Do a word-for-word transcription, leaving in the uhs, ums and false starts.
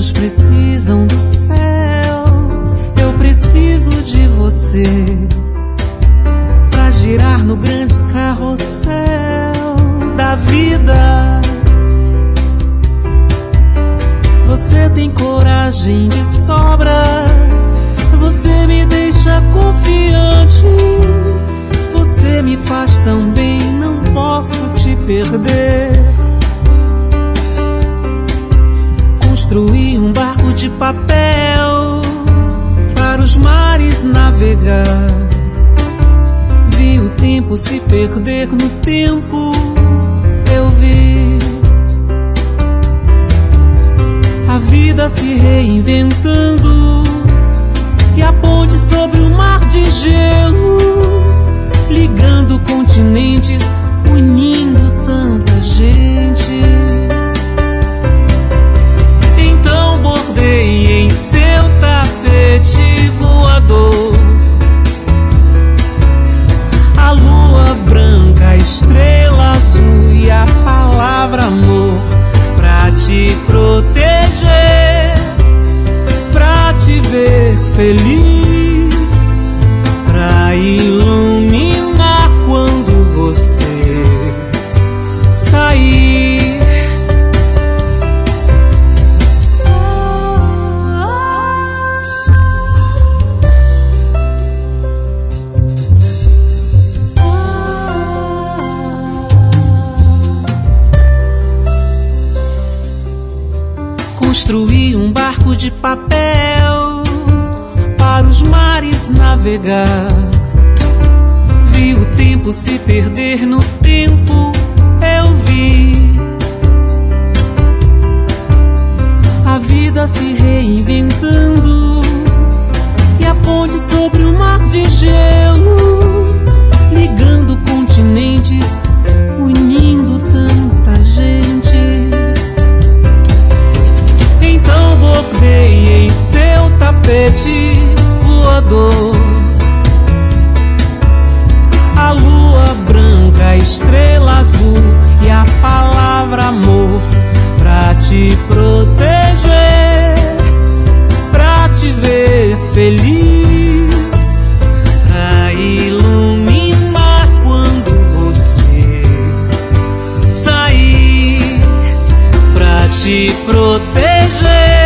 anjos precisam do céu, eu preciso de você pra girar no grande carrossel da vida. Você tem coragem de sobra, você me deixa confiante, você me faz tão bem, não posso te perder. Construí um barco de papel para os mares navegar, vi o tempo se perder no tempo, eu vi a vida se reinventando e a ponte sobre o mar de gelo, ligando continentes, unindo tanta gente. Então bordei em seu tapete voador a lua branca, a estrela azul e a palavra amor, pra te proteger, pra te ver feliz, pra iluminar quando você sair. Construí um barco de papel para os mares navegar, vi o tempo se perder no tempo, eu vi a vida se reinventando e a ponte sobre o mar de gelo, ligando continentes, unindo tanta gente. Então bordei em seu tapete voador a lua branca, a estrela azul e a palavra amor, pra te proteger, pra te ver feliz, pra iluminar quando você sair, pra te proteger,